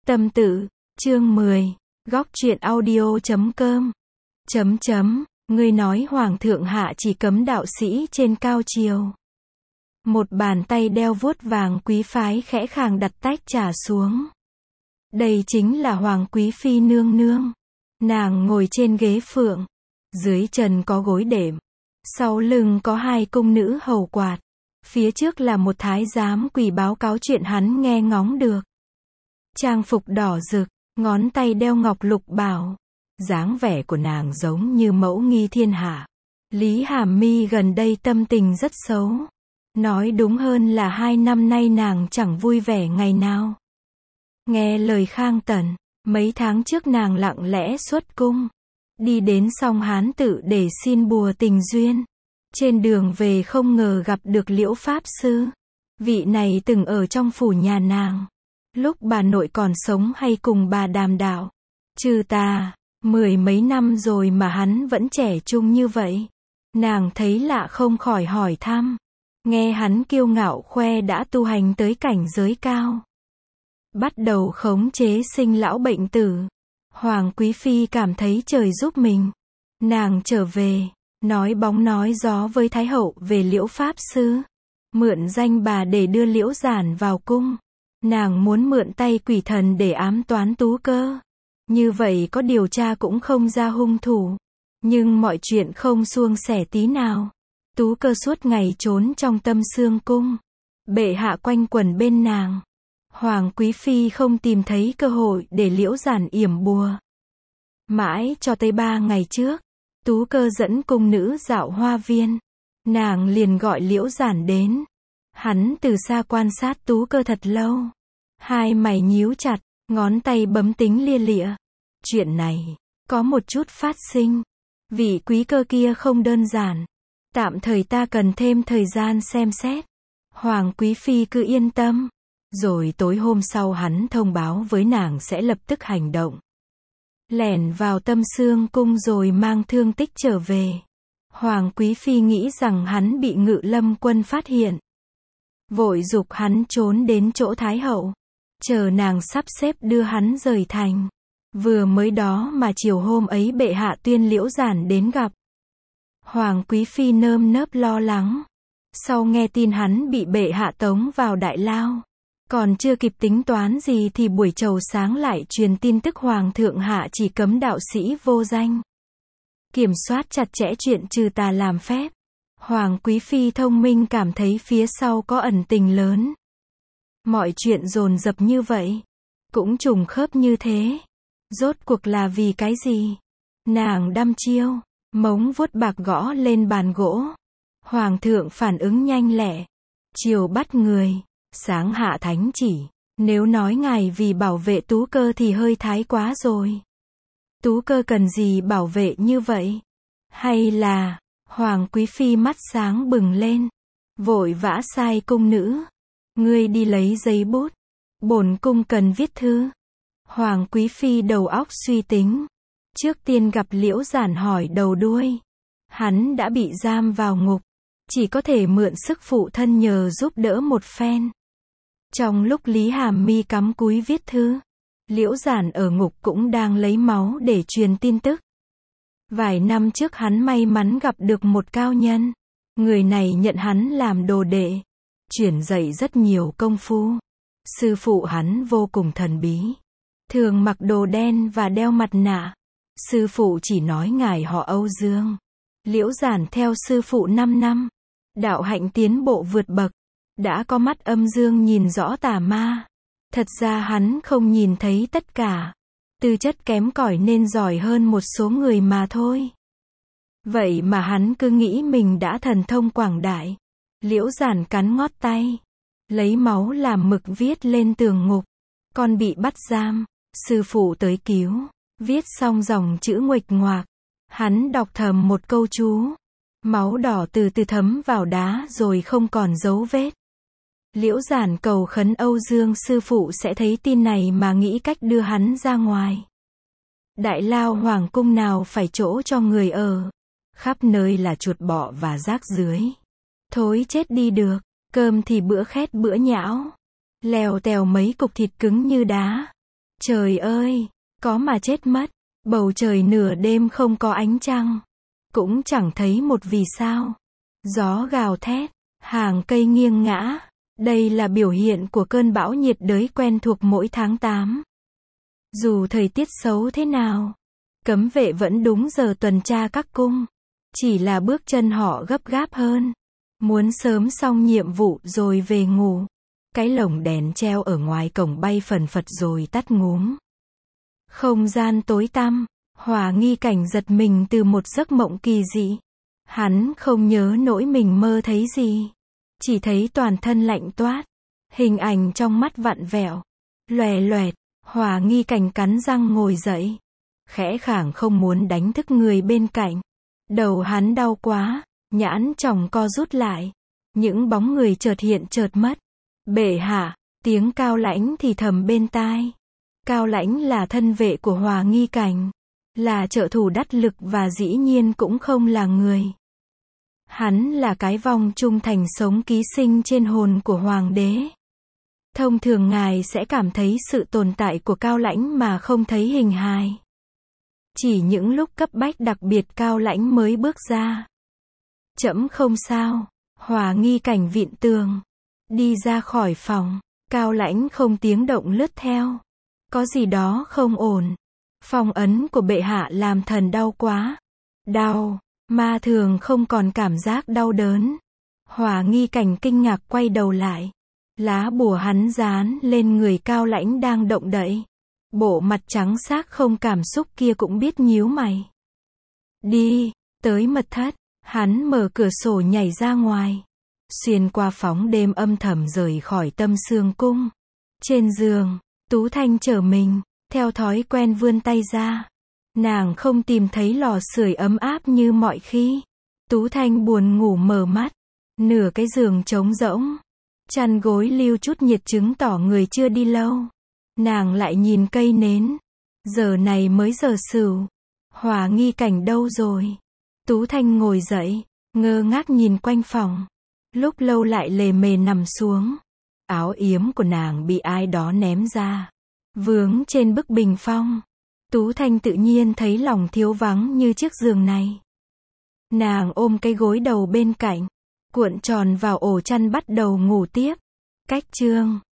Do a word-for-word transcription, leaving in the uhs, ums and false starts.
Tâm tự, chương mười, góc truyện audio chấm com, chấm chấm, ngươi nói hoàng thượng hạ chỉ cấm đạo sĩ trên cao triều. Một bàn tay đeo vuốt vàng quý phái khẽ khàng đặt tách trà xuống. Đây chính là hoàng quý phi nương nương. Nàng ngồi trên ghế phượng, dưới chân có gối đệm, sau lưng có hai cung nữ hầu quạt, phía trước là một thái giám quỳ báo cáo chuyện hắn nghe ngóng được. Trang phục đỏ rực, ngón tay đeo ngọc lục bảo, dáng vẻ của nàng giống như mẫu nghi thiên hạ. Lý Hàm Mi gần đây tâm tình rất xấu. Nói đúng hơn là hai năm nay nàng chẳng vui vẻ ngày nào. Nghe lời Khang Tần, mấy tháng trước nàng lặng lẽ xuất cung, đi đến Song Hán Tự để xin bùa tình duyên. Trên đường về không ngờ gặp được Liễu Pháp Sư. Vị này từng ở trong phủ nhà nàng, lúc bà nội còn sống hay cùng bà đàm đạo. Trừ ta, mười mấy năm rồi mà hắn vẫn trẻ trung như vậy. Nàng thấy lạ không khỏi hỏi thăm. Nghe hắn kiêu ngạo khoe đã tu hành tới cảnh giới cao, bắt đầu khống chế sinh lão bệnh tử. Hoàng quý phi cảm thấy trời giúp mình. Nàng trở về, nói bóng nói gió với Thái hậu về Liễu Pháp Sư, mượn danh bà để đưa Liễu Giản vào cung. Nàng muốn mượn tay quỷ thần để ám toán Tú Cơ. Như vậy có điều tra cũng không ra hung thủ. Nhưng mọi chuyện không suôn sẻ tí nào. Tú Cơ suốt ngày trốn trong Tâm Xương cung. Bệ hạ quanh quẩn bên nàng. Hoàng quý phi không tìm thấy cơ hội để Liễu Giản yểm bùa. Mãi cho tới ba ngày trước, Tú Cơ dẫn cung nữ dạo hoa viên. Nàng liền gọi Liễu Giản đến. Hắn từ xa quan sát Tú Cơ thật lâu. Hai mày nhíu chặt, ngón tay bấm tính lia lịa. Chuyện này, có một chút phát sinh. Vị quý cơ kia không đơn giản. Tạm thời ta cần thêm thời gian xem xét. Hoàng quý phi cứ yên tâm. Rồi tối hôm sau hắn thông báo với nàng sẽ lập tức hành động. Lẻn vào Tâm Xương cung rồi mang thương tích trở về. Hoàng quý phi nghĩ rằng hắn bị Ngự Lâm quân phát hiện. Vội giục hắn trốn đến chỗ Thái hậu. Chờ nàng sắp xếp đưa hắn rời thành. Vừa mới đó mà chiều hôm ấy bệ hạ tuyên Liễu Giản đến gặp. Hoàng quý phi nơm nớp lo lắng. Sau nghe tin hắn bị bệ hạ tống vào đại lao, còn chưa kịp tính toán gì thì buổi chầu sáng lại truyền tin tức hoàng thượng hạ chỉ cấm đạo sĩ vô danh. Kiểm soát chặt chẽ chuyện trừ tà làm phép. Hoàng quý phi thông minh cảm thấy phía sau có ẩn tình lớn. Mọi chuyện dồn dập như vậy, cũng trùng khớp như thế. Rốt cuộc là vì cái gì? Nàng đăm chiêu, móng vuốt bạc gõ lên bàn gỗ. Hoàng thượng phản ứng nhanh lẹ. Chiều bắt người, sáng hạ thánh chỉ. Nếu nói ngài vì bảo vệ Tú Cơ thì hơi thái quá rồi. Tú Cơ cần gì bảo vệ như vậy? Hay là, Hoàng quý phi mắt sáng bừng lên, vội vã sai cung nữ. Ngươi đi lấy giấy bút. Bổn cung cần viết thư. Hoàng quý phi đầu óc suy tính. Trước tiên gặp Liễu Giản hỏi đầu đuôi. Hắn đã bị giam vào ngục. Chỉ có thể mượn sức phụ thân nhờ giúp đỡ một phen. Trong lúc Lý Hàm Mi cắm cúi viết thư, Liễu Giản ở ngục cũng đang lấy máu để truyền tin tức. Vài năm trước hắn may mắn gặp được một cao nhân. Người này nhận hắn làm đồ đệ, truyền dạy rất nhiều công phu. Sư phụ hắn vô cùng thần bí, thường mặc đồ đen và đeo mặt nạ. Sư phụ chỉ nói ngài họ Âu Dương. Liễu Giản theo sư phụ năm năm, đạo hạnh tiến bộ vượt bậc, đã có mắt âm dương nhìn rõ tà ma. Thật ra hắn không nhìn thấy tất cả, tư chất kém cỏi nên giỏi hơn một số người mà thôi. Vậy mà hắn cứ nghĩ mình đã thần thông quảng đại. Liễu Giản cắn ngót tay, lấy máu làm mực viết lên tường ngục. Con bị bắt giam, sư phụ tới cứu. Viết xong dòng chữ nguệch ngoạc, hắn đọc thầm một câu chú. Máu đỏ từ từ thấm vào đá rồi không còn dấu vết. Liễu Giản cầu khấn Âu Dương sư phụ sẽ thấy tin này mà nghĩ cách đưa hắn ra ngoài. Đại lao hoàng cung nào phải chỗ cho người ở. Khắp nơi là chuột bọ và rác rưới. Thối chết đi được, cơm thì bữa khét bữa nhão. Lèo tèo mấy cục thịt cứng như đá. Trời ơi, có mà chết mất. Bầu trời nửa đêm không có ánh trăng. Cũng chẳng thấy một vì sao. Gió gào thét, hàng cây nghiêng ngã. Đây là biểu hiện của cơn bão nhiệt đới quen thuộc mỗi tháng tám. Dù thời tiết xấu thế nào, cấm vệ vẫn đúng giờ tuần tra các cung. Chỉ là bước chân họ gấp gáp hơn. Muốn sớm xong nhiệm vụ rồi về ngủ. Cái lồng đèn treo ở ngoài cổng bay phần phật rồi tắt ngúm. Không gian tối tăm, Hỏa Nghi Cảnh giật mình từ một giấc mộng kỳ dị. Hắn không nhớ nỗi mình mơ thấy gì. Chỉ thấy toàn thân lạnh toát. Hình ảnh trong mắt vặn vẹo. Lòe loẹt, Hỏa Nghi Cảnh cắn răng ngồi dậy. Khẽ khàng không muốn đánh thức người bên cạnh. Đầu hắn đau quá, nhãn tròng co rút lại. Những bóng người chợt hiện chợt mất. Bệ hạ, tiếng Cao Lãnh thì thầm bên tai. Cao Lãnh là thân vệ của Hỏa Nghi Cảnh. Là trợ thủ đắc lực và dĩ nhiên cũng không là người. Hắn là cái vong trung thành sống ký sinh trên hồn của Hoàng đế. Thông thường ngài sẽ cảm thấy sự tồn tại của Cao Lãnh mà không thấy hình hài. Chỉ những lúc cấp bách đặc biệt Cao Lãnh mới bước ra. Trẫm không sao. Hỏa Nghi Cảnh vịn tường. Đi ra khỏi phòng. Cao Lãnh không tiếng động lướt theo. Có gì đó không ổn. Phong ấn của bệ hạ làm thần đau quá. Đau. Ma thường không còn cảm giác đau đớn. Hỏa Nghi Cảnh kinh ngạc quay đầu lại. Lá bùa hắn dán lên người Cao Lãnh đang động đậy. Bộ mặt trắng xác không cảm xúc kia cũng biết nhíu mày. Đi, tới mật thất. Hắn mở cửa sổ nhảy ra ngoài. Xuyên qua phóng đêm âm thầm rời khỏi Tâm Sương Cung. Trên giường, Tú Thanh trở mình, theo thói quen vươn tay ra. Nàng không tìm thấy lò sưởi ấm áp như mọi khi. Tú Thanh buồn ngủ mở mắt. Nửa cái giường trống rỗng. Chăn gối lưu chút nhiệt chứng tỏ người chưa đi lâu. Nàng lại nhìn cây nến. Giờ này mới giờ sửu. Hỏa Nghi Cảnh đâu rồi? Tú Thanh ngồi dậy, ngơ ngác nhìn quanh phòng. Lúc lâu lại lề mề nằm xuống. Áo yếm của nàng bị ai đó ném ra. Vướng trên bức bình phong. Tú Thanh tự nhiên thấy lòng thiếu vắng như chiếc giường này. Nàng ôm cái gối đầu bên cạnh. Cuộn tròn vào ổ chăn bắt đầu ngủ tiếp. Cách chương